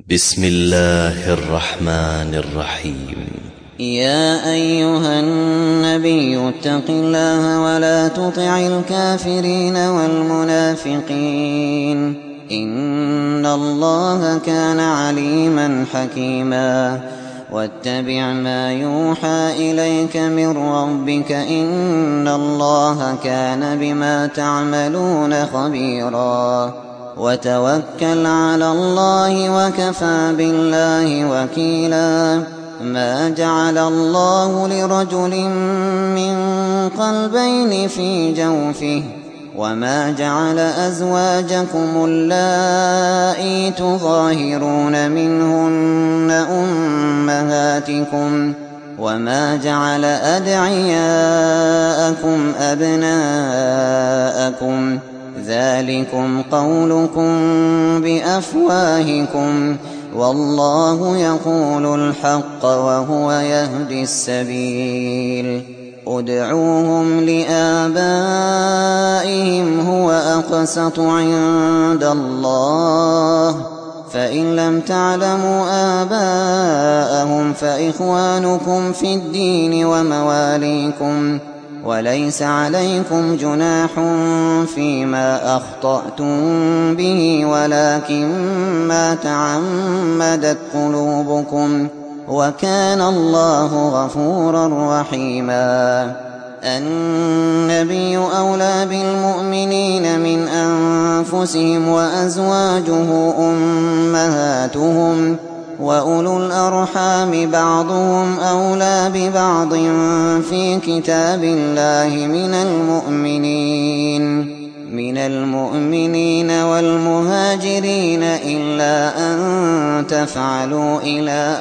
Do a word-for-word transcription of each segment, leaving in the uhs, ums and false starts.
بسم الله الرحمن الرحيم. يا أيها النبي اتق الله ولا تطع الكافرين والمنافقين إن الله كان عليما حكيما. واتبع ما يوحى إليك من ربك إن الله كان بما تعملون خبيرا. وتوكل على الله وكفى بالله وكيلا. ما جعل الله لرجل من قلبين في جوفه وما جعل أزواجكم اللائي تظاهرون منهن أمهاتكم وما جعل أدعياءكم أبناءكم ذلكم قولكم بأفواهكم والله يقول الحق وهو يهدي السبيل. ادعوهم لآبائهم هو أقسط عند الله فإن لم تعلموا آباءهم فإخوانكم في الدين ومواليكم وليس عليكم جناح فيما أخطأتم به ولكن ما تعمدت قلوبكم وكان الله غفورا رحيما. النبي أولى بالمؤمنين من أنفسهم وأزواجه أمهاتهم وأولو الأرحام بعضهم أولى ببعض في كتاب الله من المؤمنين من المؤمنين والمهاجرين إلا أن تفعلوا إلى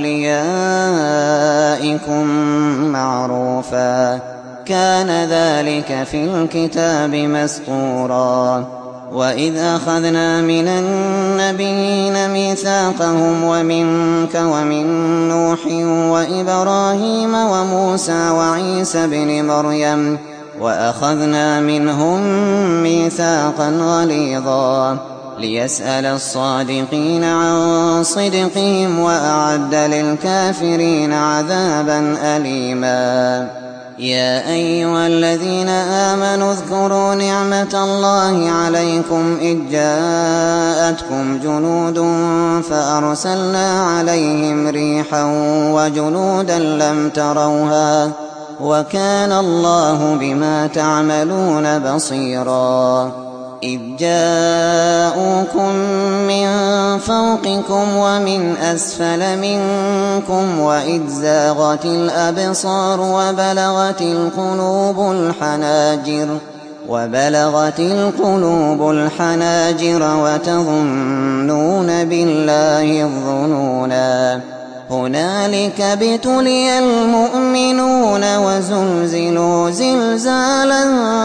أوليائكم معروفا كان ذلك في الكتاب مسطورا. وإذ أخذنا من النبيين ميثاقهم ومنك ومن نوح وإبراهيم وموسى وعيسى بن مريم وأخذنا منهم ميثاقا غليظا ليسأل الصادقين عن صدقهم وأعد للكافرين عذابا أليما. يا أيها الذين آمنوا اذكروا نعمة الله عليكم إذ جاءتكم جنود فأرسلنا عليهم ريحا وجنودا لم تروها وكان الله بما تعملون بصيرا. إذ جاءوكم من فوقكم ومن أسفل منكم وإذ زاغت الأبصار وبلغت القلوب الحناجر وبلغت القلوب الحناجر وتظنون بالله الظنونا. هنالك ابتلي المؤمنون وزلزلوا زلزالا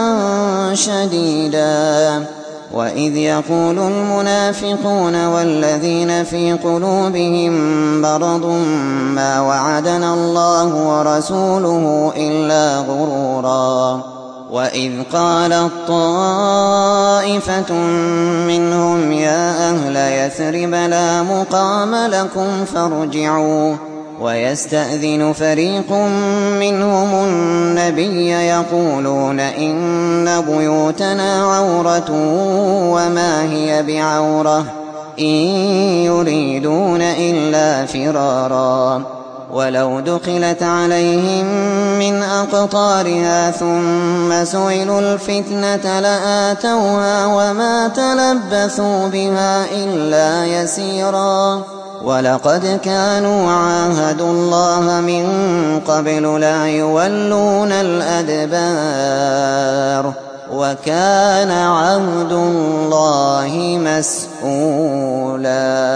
شديدا. وإذ يقول المنافقون والذين في قلوبهم مرض ما وعدنا الله ورسوله إلا غرورا. وإذ قالت طائفة منهم يا أهل يثرب لا مقام لكم فارجعوا ويستأذن فريق منهم النبي يقولون إن بيوتنا عورة وما هي بعورة إن يريدون إلا فرارا. ولو دخلت عليهم من أقطارها ثم سئلوا الفتنة لآتوها وما تلبثوا بها إلا يسيرا. ولقد كانوا عاهدوا الله من قبل لا يولون الأدبار وكان عهد الله مسئولا.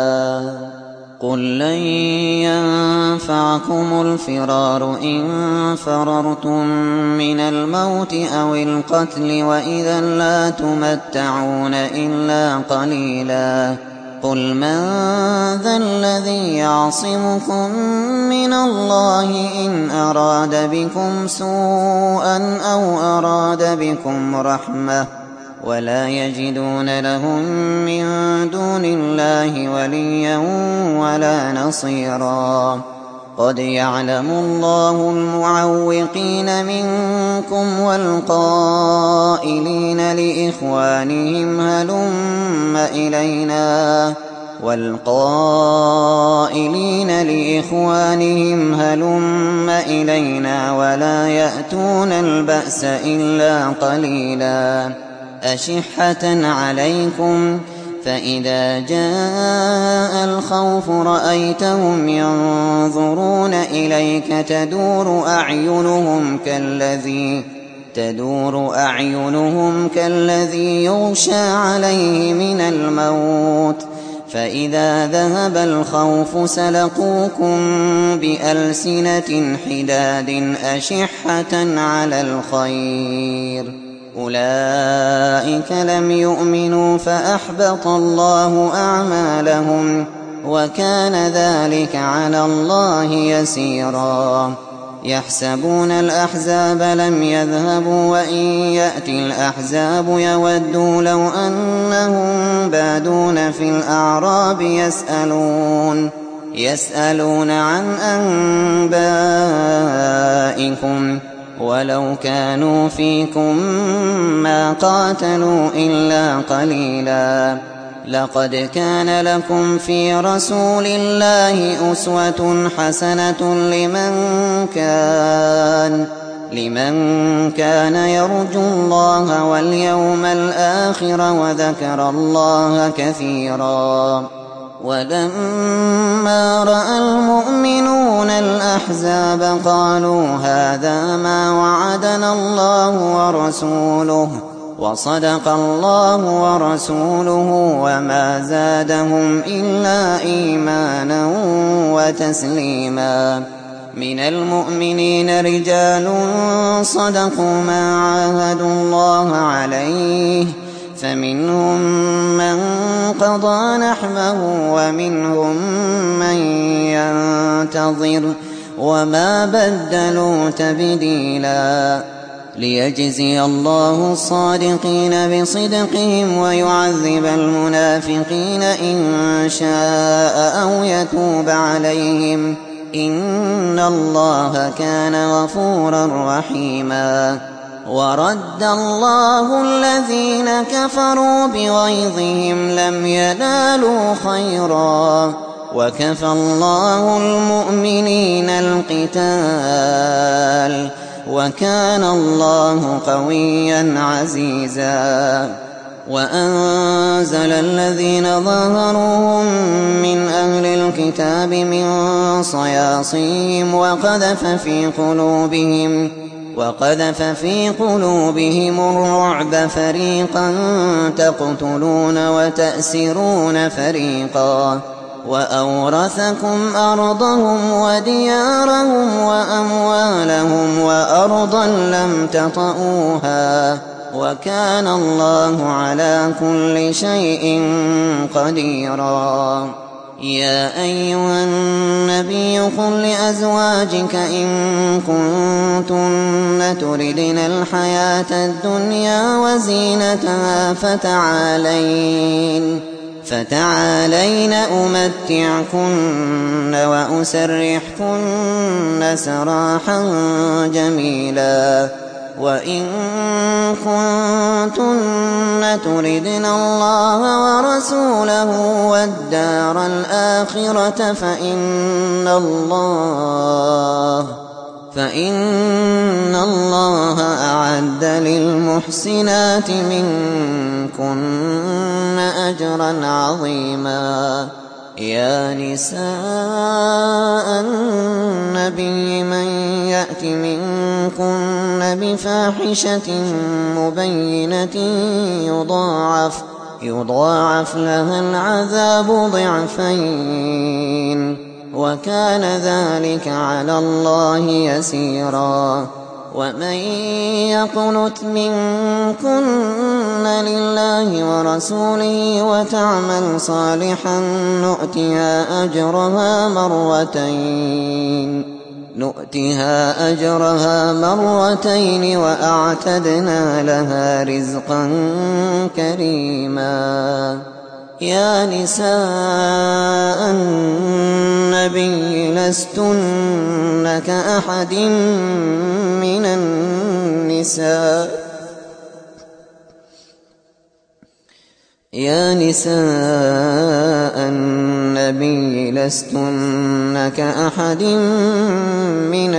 قل لن ينفعكم الفرار إن فررتم من الموت أو القتل وإذا لا تمتعون إلا قليلا. قل من ذا الذي يعصمكم من الله إن أراد بكم سوءا أو أراد بكم رحمة ولا يجدون لهم من دون الله وليا ولا نصيرا قد يعلم الله المعوقين منكم والقائلين لإخوانهم هلم إلينا والقائلين لإخوانهم هلم إلينا ولا يأتون البأس إلا قليلا أشحة عليكم فإذا جاء الخوف رأيتهم ينظرون إليك تدور أعينهم كالذي تدور أعينهم كالذي يغشى عليه من الموت فإذا ذهب الخوف سلقوكم بألسنة حداد أشحة على الخير أولئك لم يؤمنوا فأحبط الله أعمالهم وكان ذلك على الله يسيرا يحسبون الأحزاب لم يذهبوا وإن يأتي الأحزاب يودوا لو أنهم بادون في الأعراب يسألون يسألون عن أنبائكم ولو كانوا فيكم ما قاتلوا إلا قليلا لقد كان لكم في رسول الله أسوة حسنة لمن كان لمن كان يرجو الله واليوم الآخر وذكر الله كثيرا ولما رأى المؤمنون الأحزاب قالوا هذا ما وعدنا الله ورسوله وصدق الله ورسوله وما زادهم إلا إيمانا وتسليما من المؤمنين رجال صدقوا ما عاهدوا الله عليه فمنهم من قضى نحبه ومنهم من ينتظر وما بدلوا تبديلا ليجزي الله الصادقين بصدقهم ويعذب المنافقين إن شاء أو يتوب عليهم إن الله كان غفورا رحيما ورد الله الذين كفروا بغيظهم لم ينالوا خيرا وكفى الله المؤمنين القتال وكان الله قويا عزيزا وأنزل الذين ظاهروهم من أهل الكتاب من صياصيهم وقذف في قلوبهم وقذف في قلوبهم الرعب فريقا تقتلون وتأسرون فريقا وأورثكم أرضهم وديارهم وأموالهم وأرضا لم تطئوها وكان الله على كل شيء قديرا يا أيها النبي قل لأزواجك إن كنتن تردن الحياة الدنيا وزينتها فتعالين فتعالين أمتعكن وأسرحكن سراحا جميلا وإن كنتن تردن الله ورسوله والدار الآخرة فإن الله فإن الله أعد للمحسنات منكن أجرا عظيما يا نساء النبي من يأت منكن بفاحشة مبينة يضاعف يضاعف لها العذاب ضعفين وكان ذلك على الله يسيرا ومن يقنت منكن لله ورسوله وتعمل صالحا نؤتها أجرها مرتين نؤتها أجرها مرتين وأعتدنا لها رزقا كريما. يا نساء النبي لستن كأحد من النساء يا نساء النبي لستن كأحد من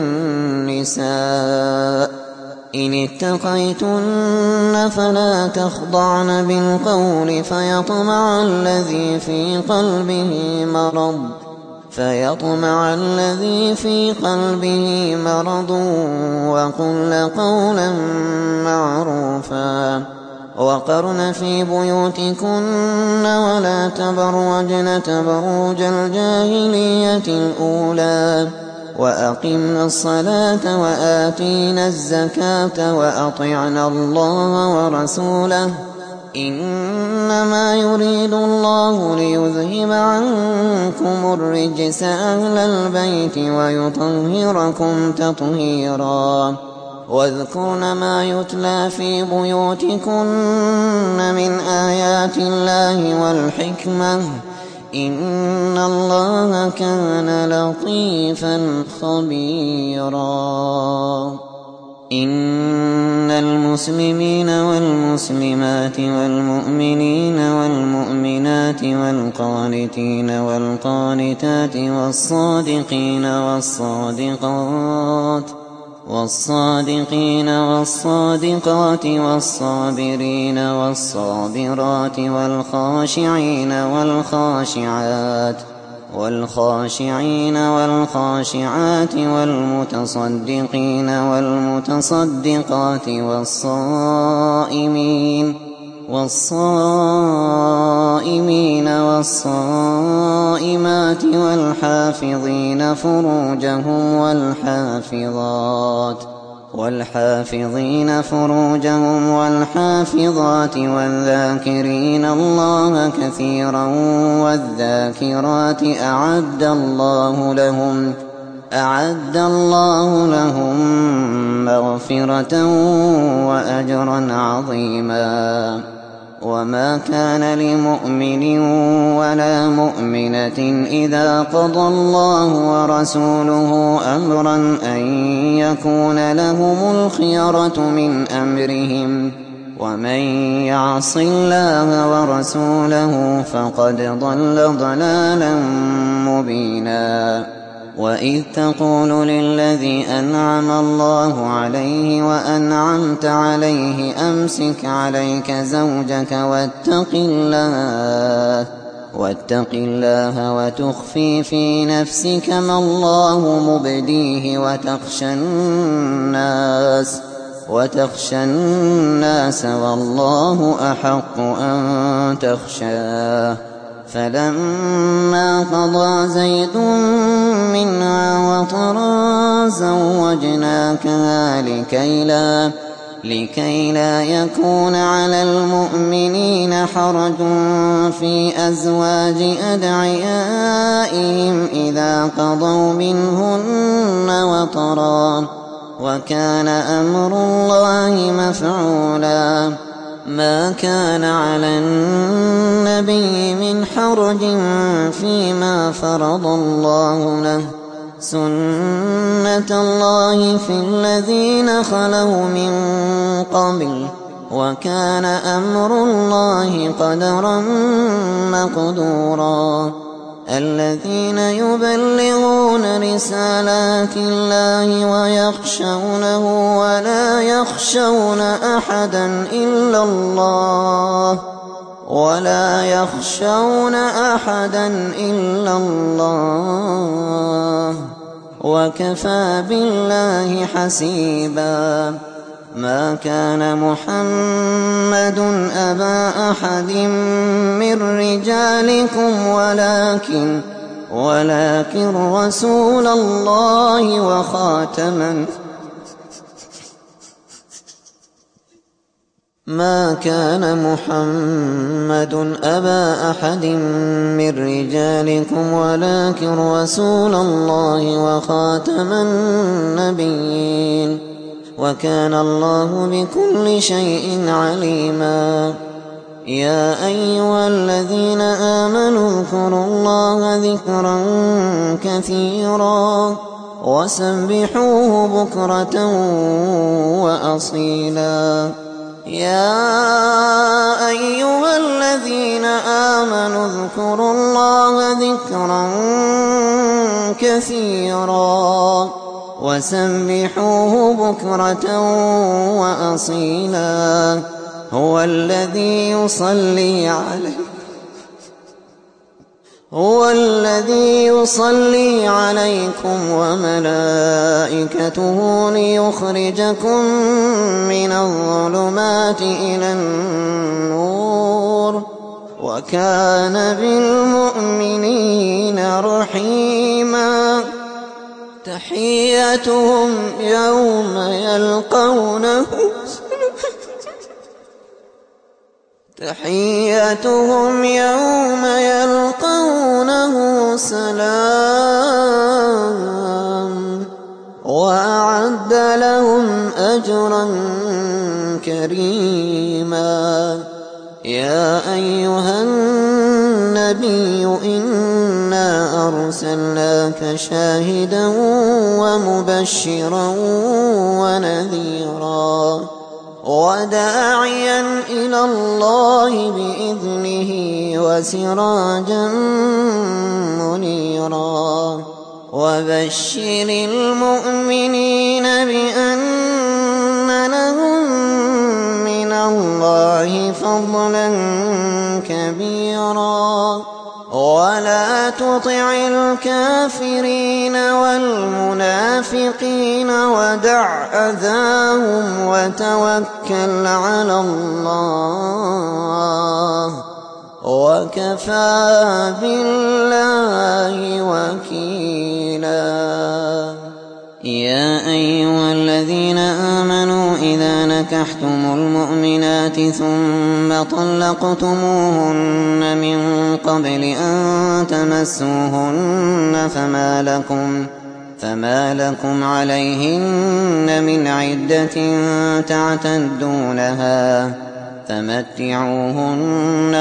النساء إن اتقيتن فلا تخضعن بالقول فيطمع الذي في قلبه مرض فيطمع الذي في قلبه مرض وقلن قولا معروفا. وقرن في بيوتكن ولا تبرجن تبرج الجاهلية الأولى وأقمنا الصلاة وآتينا الزكاة وأطعنا الله ورسوله إنما يريد الله ليذهب عنكم الرجس أهل البيت ويطهركم تطهيرا. واذكرن ما يتلى في بيوتكن من آيات الله والحكمة إن الله كان لطيفا خبيرا. إن المسلمين والمسلمات والمؤمنين والمؤمنات والقانتين والقانتات والصادقين والصادقات والصادقين والصادقات والصابرين والصابرات والخاشعين والخاشعات والخاشعين والخاشعات والمتصدقين والمتصدقات والصائمين والصائمين والصائمات والحافظين فروجهم والحافظات والحافظين فروجهم والحافظات والذاكرين الله كثيرا والذاكرات أعد الله لهم أعد الله لهم مغفرة وأجرا عظيما. وما كان لمؤمن ولا مؤمنة إذا قضى الله ورسوله أمرا أن يكون لهم الخيرة من أمرهم ومن يعص الله ورسوله فقد ضل ضلالا مبينا. وإذ تقول للذي أنعم الله عليه وأنعمت عليه أمسك عليك زوجك واتق الله واتق الله وتخفي في نفسك ما الله مبديه وتخشى الناس وتخشى الناس والله أحق أن تخشاه. فلما قضى زيد منها وطرا زوجناكها لكي لا, لكي لا يكون على المؤمنين حرج في أزواج أدعيائهم إذا قضوا منهن وطرا وكان أمر الله مفعولا. ما كان على النبي من حرج فيما فرض الله له سنة الله في الذين خلوا من قبل وكان أمر الله قدرا مقدورا. الذين يبلغون رسالات الله ويخشونه ولا يخشون أحدا إلا الله ولا يخشون أحدا إلا الله وكفى بالله حسيبا. ما كان محمد أبا أحد من رجالكم ولكن ولكن رسول الله وخاتم ما كان محمد أبا أحد من رجالكم ولكن رسول الله وخاتم النبيين وكان الله بكل شيء عليما. يا أيها الذين آمنوا اذكروا الله ذكرا كثيرا وسبحوه بكرة وأصيلا. يا أيها الذين آمنوا اذكروا الله ذكرا كثيرا وسبحوه بكرة وأصيلا. هو الذي يصلي عليه هو الذي يصلي عليكم وملائكته ليخرجكم من الظلمات إلى النور وكان بالمؤمنين رحيما. تحيتهم يوم يلقونه تحيتهم يوم يلقونه سلام وأعد لهم أجرا كريما. يا أيها النبي إنا أرسلناك شاهدا ومبشرا ونذيرا وداعيا إلى الله بإذنه وسراجا منيرا. وبشر المؤمنين بأن لهم من الله فضلا كبيرا ولا تطع الكافرين والمنافقين ودع أذاهم وتوكل على الله وكفى بالله وكيلا. يا أيها الذين آمنوا إذا نكحتم المؤمنات ثم طلقتموهن من قبل أن تمسوهن فما لكم, فما لكم عليهن من عدة تعتدونها فمتعوهن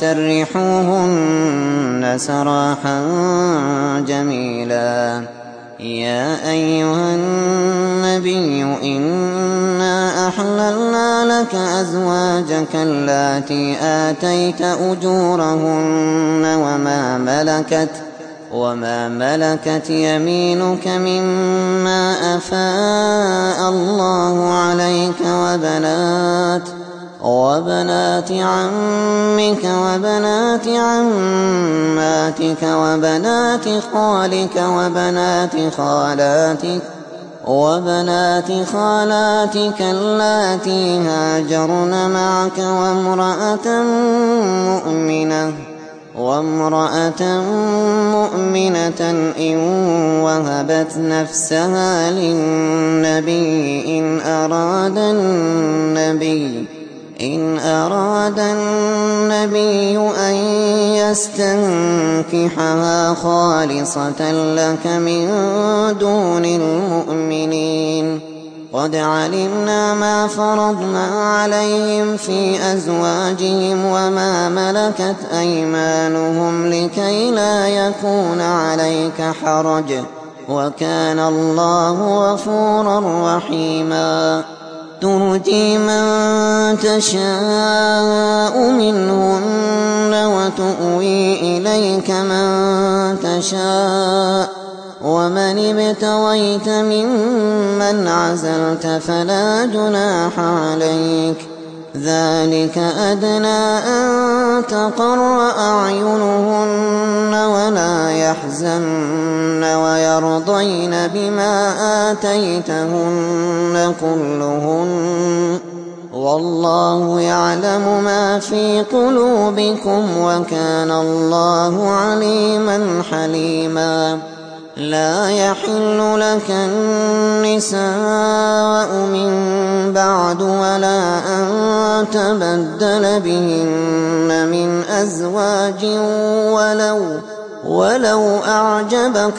وسرحوهن سراحا جميلا. يا أيها النبي إنا أحللنا لك أزواجك اللاتي آتيت أجورهن وما ملكت وما ملكت يمينك مما أفاء الله عليك وبنات وبنات عمك وبنات عماتك وبنات خالك وبنات خالاتك وبنات خالاتك اللاتي هاجرن معك وامرأة مؤمنة وامرأة مؤمنة إن وهبت نفسها للنبي إن أراد النبي إن أراد النبي أن يستنكحها خالصة لك من دون المؤمنين. قد علمنا ما فرضنا عليهم في أزواجهم وما ملكت أيمانهم لكي لا يكون عليك حرج وكان الله غفورا رحيما. ترجي من تشاء منهن وتؤوي إليك من تشاء ومن ابتغيت ممن عزلت فلا جناح عليك. ذلك أدنى أن تقر أعينهن ولا يحزن ويرضين بما آتيتهن كلهن والله يعلم ما في قلوبكم وكان الله عليما حليما. لا يحل لك النساء من بعد ولا أن تبدل بهن من أزواج ولو ولو أعجبك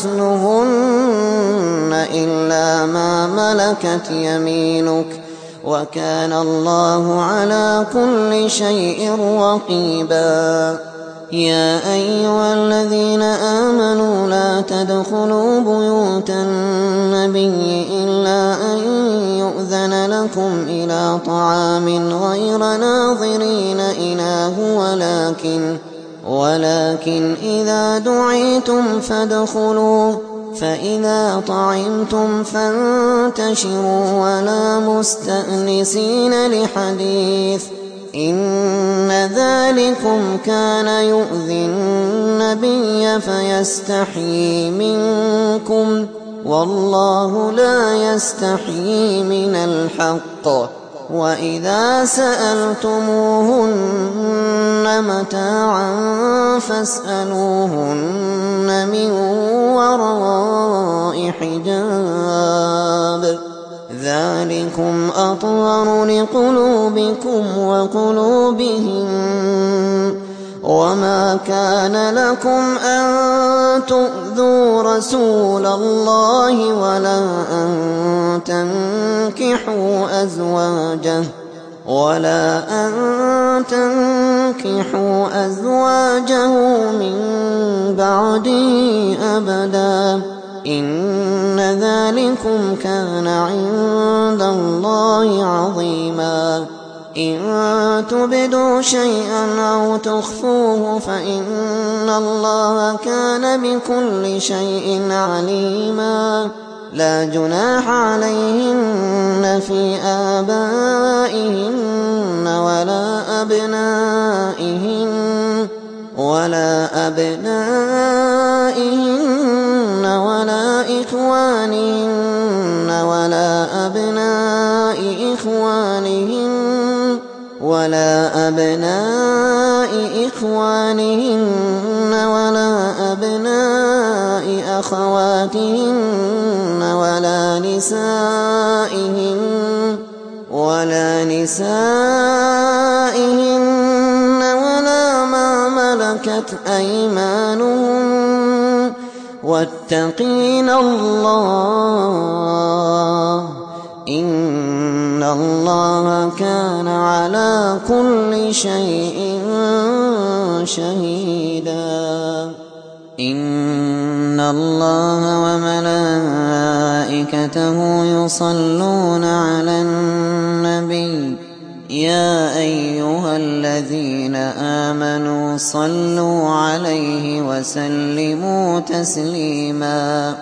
حسنهن إلا ما ملكت يمينك وكان الله على كل شيء رقيبا. يا أيها الذين آمنوا لا تدخلوا بيوت النبي إلا أن يؤذن لكم إلى طعام غير ناظرين إناه ولكن ولكن إذا دعيتم فادخلوا فإذا طعمتم فانتشروا ولا مستأنسين لحديث إن ذلكم كان يؤذي النبي فيستحيي منكم والله لا يستحيي من الحق. وإذا سألتموهن متاعا فاسألوهن من وراء حجاب ذلكم أطهر لقلوبكم وقلوبهم. وما كان لكم أن تؤذوا رسول الله ولا أن تنكحوا أزواجه ولا أن تنكحوا أزواجه من بعده أبدا إن ذلكم كان عند الله عظيما. إن تبدوا شيئا أو تخفوه فإن الله كان بكل شيء عليما. لا جناح عليهن في آبائهن ولا أبنائهن ولا أبنائهن ولا إخوانهن ولا أبناء إخوانهن ولا أبناء إخوانهن ولا أبناء أخواتهن ولا نسائهن ولا نسائهن ولا ما ملكت أيمانهن واتقين الله إن الله كان على كل شيء شهيدا. إن الله وملائكته يصلون على النبي يا أيها الذين آمنوا صلوا عليه وسلموا تسليما.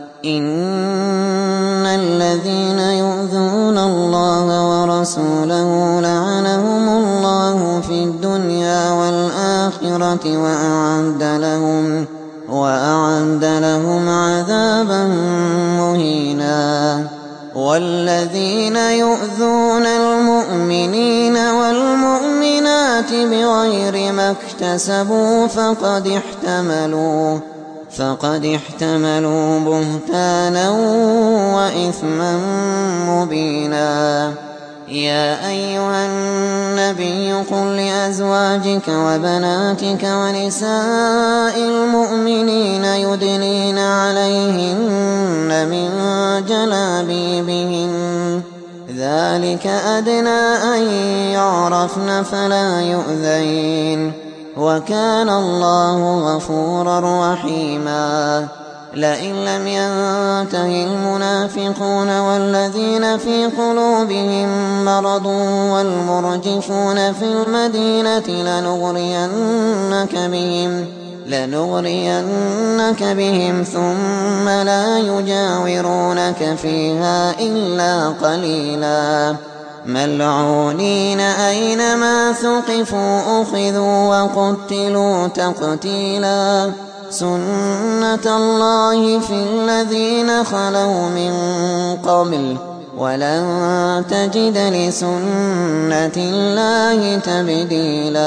إن الذين يؤذون الله ورسوله لعنهم الله في الدنيا والآخرة وأعد لهم وأعد لهم عذابا مهينا. والذين يؤذون المؤمنين والمؤمنات بغير ما اكتسبوا فقد احتملوا فقد احتملوا بهتانا وإثما مبينا. يا أيها النبي قل لأزواجك وبناتك ونساء المؤمنين يدنين عليهن من جلابيبهن ذلك أدنى أن يعرفن فلا يؤذين وكان الله غفورا رحيما. لئن لم ينته المنافقون والذين في قلوبهم مرض والمرجفون في المدينة لنغرينك بهم لنغرينك بهم ثم لا يجاورونك فيها إلا قليلا. ملعونين أينما ثقفوا أخذوا وقتلوا تقتيلا. سنة الله في الذين خلوا من قبل ولن تجد لسنة الله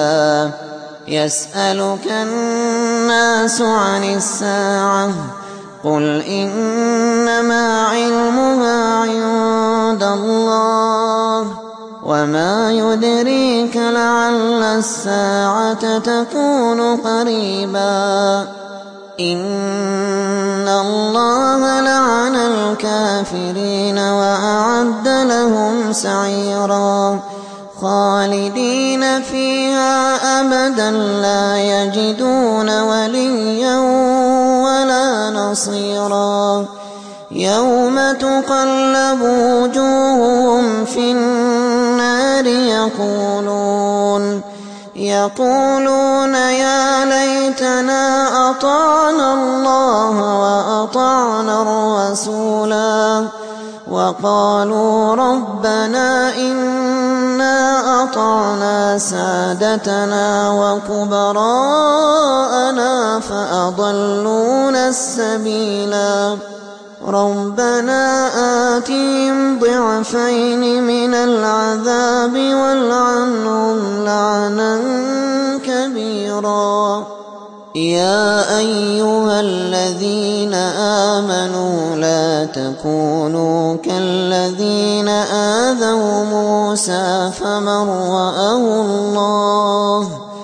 تبديلا. يسألك الناس عن الساعة قل إنما علمها عند الله وما يدريك لعل الساعة تكون قريبا إن الله لعن الكافرين وأعد لهم سعيرا خالدين فيها أبدا لا يجدون وليا ولا نصيرا يوم تقلب وجوههم في النار يقولون يقولون يا ليتنا أطعنا الله وأطعنا الرسولا وقالوا ربنا إنا أطعنا سادتنا وكبراءنا فأضلونا السبيلا ربنا آتهم ضعفين من العذاب والعنهم لعنا كبيرا يا أيها الذين آمنوا لا تكونوا كالذين آذوا موسى فبرأه الله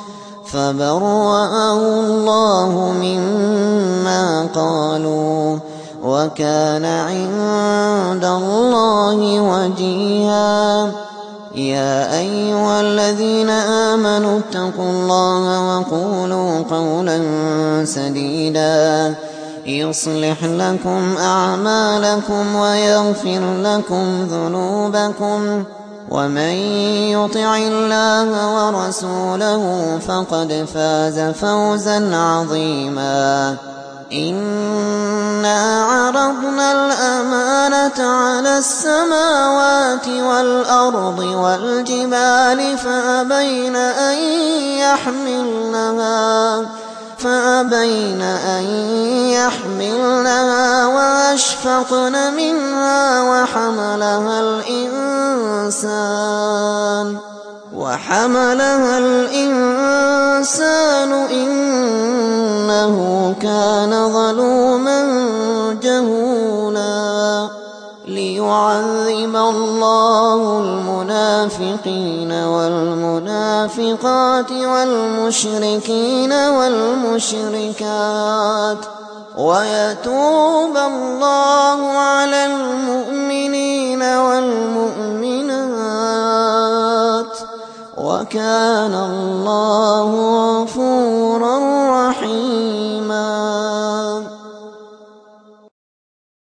فبرأه الله مما قالوا وكان عند الله وجيها يا أيها الذين آمنوا اتقوا الله وقولوا قولا سديدا يصلح لكم أعمالكم ويغفر لكم ذنوبكم ومن يطع الله ورسوله فقد فاز فوزا عظيما إنا عرضنا الأمانة على السماوات والأرض والجبال فأبين أن يحملنها فأبين أن يحملنها وأشفقن منها وحملها الإنسان وحملها الإنسان إنه كان ظلوما جهولا ليعذب الله المنافقين والمنافقات والمشركين والمشركات ويتوب الله على المؤمنين والمؤمنات وكان الله غفورا رحيما.